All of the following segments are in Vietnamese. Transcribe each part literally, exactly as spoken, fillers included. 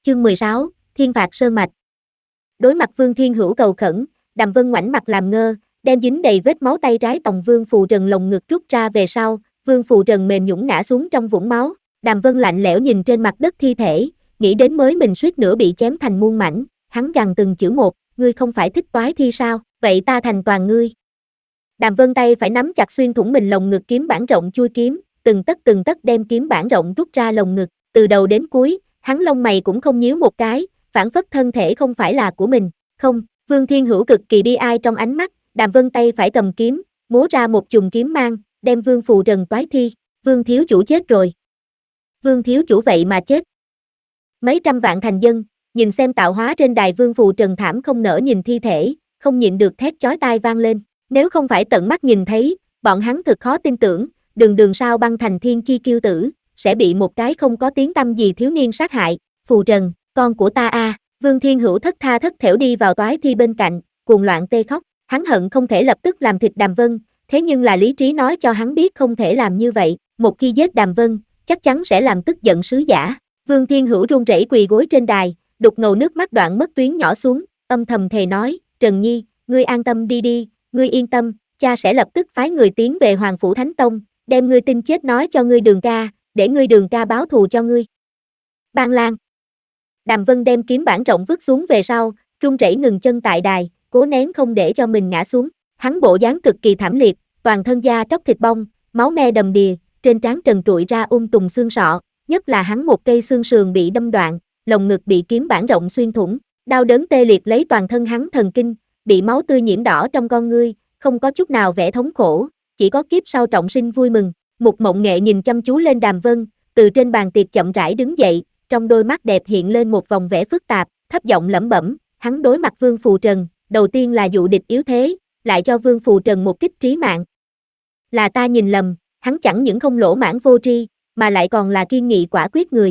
Chương mười sáu, Thiên phạt sơn mạch. Đối mặt Vương Thiên Hữu cầu khẩn, Đàm Vân ngoảnh mặt làm ngơ, đem dính đầy vết máu tay trái tòng Vương Phù Trần lồng ngực rút ra về sau, Vương Phù Trần mềm nhũn ngã xuống trong vũng máu. Đàm Vân lạnh lẽo nhìn trên mặt đất thi thể, nghĩ đến mới mình suýt nữa bị chém thành muôn mảnh, hắn gằn từng chữ một, ngươi không phải thích toái thi sao, vậy ta thành toàn ngươi. Đàm Vân tay phải nắm chặt xuyên thủng mình lồng ngực kiếm bản rộng chui kiếm, từng tấc từng tấc đem kiếm bản rộng rút ra lồng ngực, từ đầu đến cuối, hắn lông mày cũng không nhíu một cái, phản phất thân thể không phải là của mình. Không, Vương Thiên Hữu cực kỳ bi ai trong ánh mắt, Đàm Vân tay phải cầm kiếm, múa ra một chùm kiếm mang, đem Vương Phù Trần toái thi. Vương thiếu chủ chết rồi. Vương thiếu chủ vậy mà chết. Mấy trăm vạn thành dân, nhìn xem tạo hóa trên đài Vương Phù Trần thảm không nỡ nhìn thi thể, không nhịn được thét chói tai vang lên. Nếu không phải tận mắt nhìn thấy, bọn hắn thực khó tin tưởng, đường đường sao băng thành thiên chi kiêu tử, sẽ bị một cái không có tiếng tăm gì thiếu niên sát hại. Phù Trần, con của ta a. À. Vương Thiên Hữu thất tha thất thểu đi vào toái thi bên cạnh, cuồng loạn tê khóc, hắn hận không thể lập tức làm thịt Đàm Vân, thế nhưng là lý trí nói cho hắn biết không thể làm như vậy, một khi giết Đàm Vân, chắc chắn sẽ làm tức giận sứ giả. Vương Thiên Hữu run rẩy quỳ gối trên đài, đục ngầu nước mắt đoạn mất tuyến nhỏ xuống, âm thầm thề nói, Trần Nhi, ngươi an tâm đi đi, ngươi yên tâm, cha sẽ lập tức phái người tiến về Hoàng Phủ Thánh Tông, đem ngươi tin chết nói cho ngươi Đường ca, để ngươi Đường ca báo thù cho ngươi. Ban Lan. Đàm Vân đem kiếm bản rộng vứt xuống về sau, run rẩy ngừng chân tại đài, cố nén không để cho mình ngã xuống. Hắn bộ dáng cực kỳ thảm liệt, toàn thân da tróc thịt bong, máu me đầm đìa, trên trán trần trụi ra um tùm xương sọ, nhất là hắn một cây xương sườn bị đâm đoạn, lồng ngực bị kiếm bản rộng xuyên thủng, đau đớn tê liệt lấy toàn thân hắn thần kinh, bị máu tươi nhiễm đỏ trong con ngươi, không có chút nào vẻ thống khổ, chỉ có kiếp sau trọng sinh vui mừng. Mục Mộng Nghệ nhìn chăm chú lên Đàm Vân, từ trên bàn tiệc chậm rãi đứng dậy, trong đôi mắt đẹp hiện lên một vòng vẻ phức tạp, thấp giọng lẩm bẩm, hắn đối mặt Vương Phù Trần, đầu tiên là dụ địch yếu thế, lại cho Vương Phù Trần một kích trí mạng. Là ta nhìn lầm, hắn chẳng những không lỗ mãn vô tri, mà lại còn là kiên nghị quả quyết người.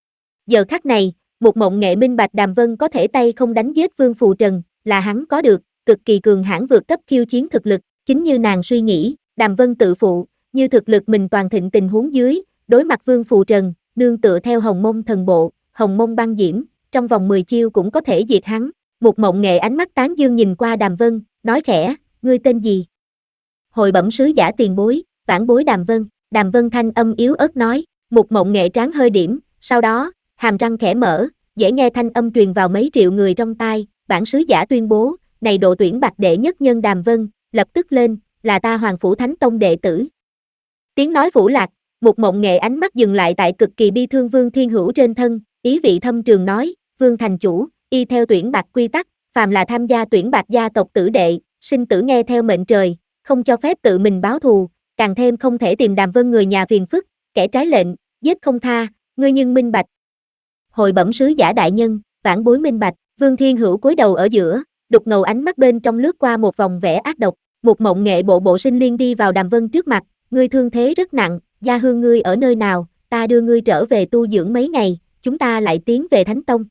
Giờ khắc này, Mục Mộng Nghệ minh bạch Đàm Vân có thể tay không đánh giết Vương Phù Trần, là hắn có được cực kỳ cường hãn vượt cấp khiêu chiến thực lực, chính như nàng suy nghĩ, Đàm Vân tự phụ, như thực lực mình toàn thịnh tình huống dưới, đối mặt Vương Phù Trần, nương tựa theo Hồng Mông thần bộ, Hồng Mông băng diễm, trong vòng mười chiêu cũng có thể diệt hắn. Mục Mộng Nghệ ánh mắt tán dương nhìn qua Đàm Vân, nói khẽ, ngươi tên gì? Hồi bẩm sứ giả tiền bối, vãn bối Đàm Vân. Đàm Vân thanh âm yếu ớt nói, Mục Mộng Nghệ trán hơi điểm, sau đó, hàm răng khẽ mở, dễ nghe thanh âm truyền vào mấy triệu người trong tai, bản sứ giả tuyên bố, này độ tuyển bạc đệ nhất nhân Đàm Vân, lập tức lên, là ta Hoàng Phủ Thánh Tông đệ tử. Tiếng nói phủ lạc, Mục Mộng Nghệ ánh mắt dừng lại tại cực kỳ bi thương Vương Thiên Hữu trên thân, ý vị thâm trường nói, Vương thành chủ, y theo tuyển bạc quy tắc, phàm là tham gia tuyển bạc gia tộc tử đệ, sinh tử nghe theo mệnh trời, không cho phép tự mình báo thù, càng thêm không thể tìm Đàm Vân người nhà phiền phức, kẻ trái lệnh, giết không tha, ngươi nhưng minh bạch. Hồi bẩm sứ giả đại nhân, vãn bối minh bạch. Vương Thiên Hữu cúi đầu ở giữa, đục ngầu ánh mắt bên trong lướt qua một vòng vẻ ác độc. Mục Mộng Nghệ bộ bộ sinh liên đi vào Đàm Vân trước mặt, ngươi thương thế rất nặng, gia hương ngươi ở nơi nào, ta đưa ngươi trở về tu dưỡng mấy ngày, chúng ta lại tiến về Thánh Tông.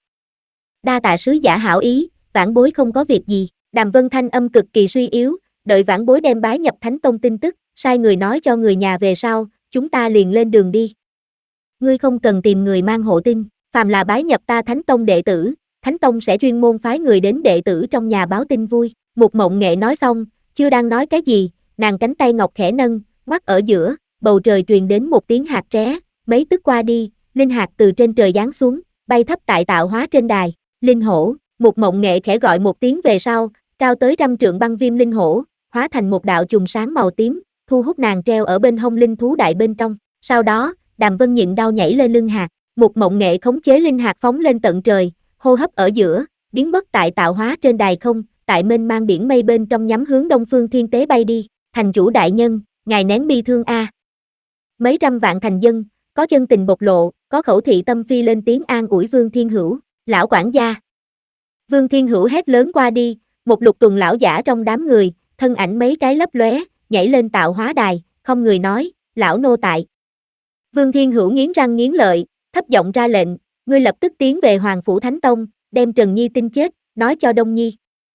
Đa tạ sứ giả hảo ý, vãn bối không có việc gì. Đàm Vân thanh âm cực kỳ suy yếu, đợi vãn bối đem bái nhập Thánh Tông tin tức, sai người nói cho người nhà về sau, chúng ta liền lên đường đi. Ngươi không cần tìm người mang hộ tin, phàm là bái nhập ta Thánh Tông đệ tử, Thánh Tông sẽ chuyên môn phái người đến đệ tử trong nhà báo tin vui. Mục Mộng Nghệ nói xong, chưa đang nói cái gì, nàng cánh tay ngọc khẽ nâng, ngoắc ở giữa, bầu trời truyền đến một tiếng hạt ré, mấy tức qua đi, linh hạt từ trên trời giáng xuống, bay thấp tại tạo hóa trên đài. Linh hổ. Mục Mộng Nghệ khẽ gọi một tiếng về sau, cao tới trăm trượng băng viêm linh hổ, hóa thành một đạo chùm sáng màu tím, thu hút nàng treo ở bên hông linh thú đại bên trong. Sau đó, Đàm Vân nhịn đau nhảy lên lưng hạt, Mục Mộng Nghệ khống chế linh hạt phóng lên tận trời, hô hấp ở giữa, biến mất tại tạo hóa trên đài không, tại mênh mang biển mây bên trong nhắm hướng Đông Phương Thiên Tế bay đi. Thành chủ đại nhân, ngài nén bi thương a. Mấy trăm vạn thành dân, có chân tình bộc lộ, có khẩu thị tâm phi lên tiếng an ủi Vương Thiên Hữu, lão quản gia. Vương Thiên Hữu hét lớn qua đi, một lục tuần lão giả trong đám người, thân ảnh mấy cái lấp lóe, nhảy lên tạo hóa đài, không người nói, lão nô tại. Vương Thiên Hữu nghiến răng nghiến lợi, thấp giọng ra lệnh, ngươi lập tức tiến về Hoàng Phủ Thánh Tông, đem Trần Nhi tin chết, nói cho Đông Nhi.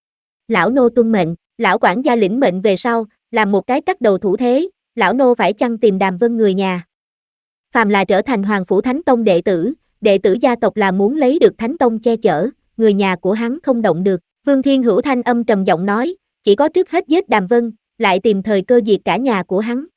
Lão nô tuân mệnh. Lão quản gia lĩnh mệnh về sau, làm một cái cắt đầu thủ thế, lão nô phải chăng tìm Đàm Vân người nhà. Phàm là trở thành Hoàng Phủ Thánh Tông đệ tử, đệ tử gia tộc là muốn lấy được Thánh Tông che chở, người nhà của hắn không động được. Vương Thiên Hữu thanh âm trầm giọng nói, chỉ có trước hết giết Đàm Vân, lại tìm thời cơ diệt cả nhà của hắn.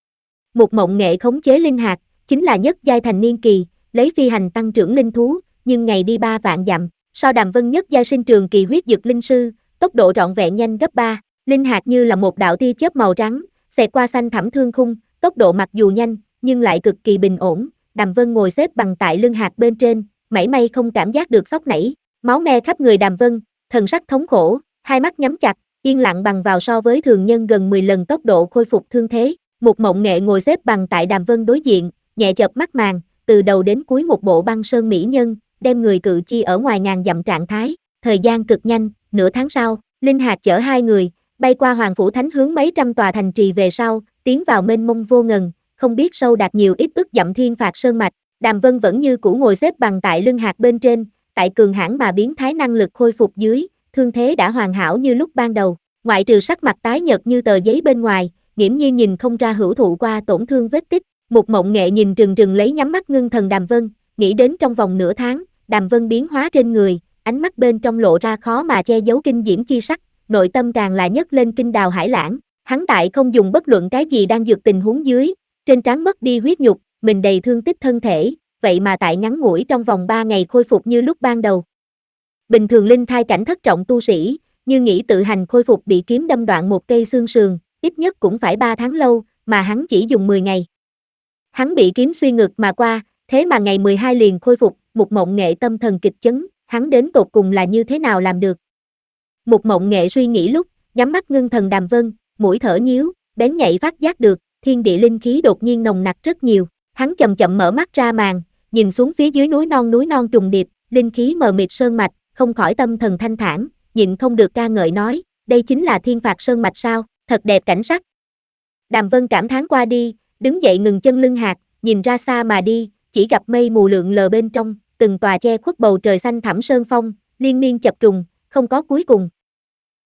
Một Mộng Nghệ khống chế linh hạt, chính là nhất giai thành niên kỳ, lấy phi hành tăng trưởng linh thú, nhưng ngày đi ba vạn dặm, so Đàm Vân nhất giai sinh trường kỳ huyết dực linh sư, tốc độ trọn vẹn nhanh gấp ba. Linh hạt như là một đạo tia chớp màu trắng, xẹt qua xanh thẳm thương khung, tốc độ mặc dù nhanh, nhưng lại cực kỳ bình ổn. Đàm Vân ngồi xếp bằng tại lưng hạt bên trên, mảy may không cảm giác được sốc nảy, máu me khắp người Đàm Vân, thần sắc thống khổ, hai mắt nhắm chặt, yên lặng bằng vào so với thường nhân gần mười lần tốc độ khôi phục thương thế. Một Mộng Nghệ ngồi xếp bằng tại Đàm Vân đối diện, nhẹ chợp mắt màng, từ đầu đến cuối một bộ băng sơn mỹ nhân, đem người cự chi ở ngoài ngàn dặm trạng thái. Thời gian cực nhanh, nửa tháng sau, linh hạt chở hai người, bay qua Hoàng Phủ Thánh hướng mấy trăm tòa thành trì về sau, tiến vào mênh mông vô ngần, không biết sâu đạt nhiều ít ức dặm thiên phạt sơn mạch. Đàm Vân vẫn như cũ ngồi xếp bằng tại lưng hạt bên trên, tại cường hãn mà biến thái năng lực khôi phục dưới, thương thế đã hoàn hảo như lúc ban đầu, ngoại trừ sắc mặt tái nhợt như tờ giấy bên ngoài, nghiễm nhiên nhìn không ra hữu thụ qua tổn thương vết tích. Một Mộng Nghệ nhìn rừng rừng lấy nhắm mắt ngưng thần Đàm Vân, nghĩ đến trong vòng nửa tháng, Đàm Vân biến hóa trên người, ánh mắt bên trong lộ ra khó mà che giấu kinh diễm chi sắc, nội tâm càng là nhấc lên kinh đào hải lãng. Hắn tại không dùng bất luận cái gì đang dược tình huống dưới, trên trán mất đi huyết nhục, mình đầy thương tích thân thể, vậy mà tại ngắn ngủi trong vòng ba ngày khôi phục như lúc ban đầu. Bình thường linh thai cảnh thất trọng tu sĩ, như nghĩ tự hành khôi phục bị kiếm đâm đoạn một cây xương sườn, ít nhất cũng phải ba tháng lâu, mà hắn chỉ dùng mười ngày. Hắn bị kiếm xuyên ngực mà qua, thế mà ngày mười hai liền khôi phục. Một Mộng Nghệ tâm thần kịch chấn, hắn đến tột cùng là như thế nào làm được. Một Mộng Nghệ suy nghĩ lúc, nhắm mắt ngưng thần Đàm Vân, mũi thở nhíu, bén nhạy phát giác được, thiên địa linh khí đột nhiên nồng nặc rất nhiều. Hắn chậm chậm mở mắt ra màn, nhìn xuống phía dưới núi non núi non trùng điệp, linh khí mờ mịt sơn mạch, không khỏi tâm thần thanh thản, nhịn không được ca ngợi nói, đây chính là thiên phạt sơn mạch sao, thật đẹp cảnh sắc. Đàm Vân cảm thán qua đi, đứng dậy ngừng chân lưng hạt, nhìn ra xa mà đi, chỉ gặp mây mù lượn lờ bên trong, từng tòa che khuất bầu trời xanh thẳm sơn phong, liên miên chập trùng, không có cuối cùng.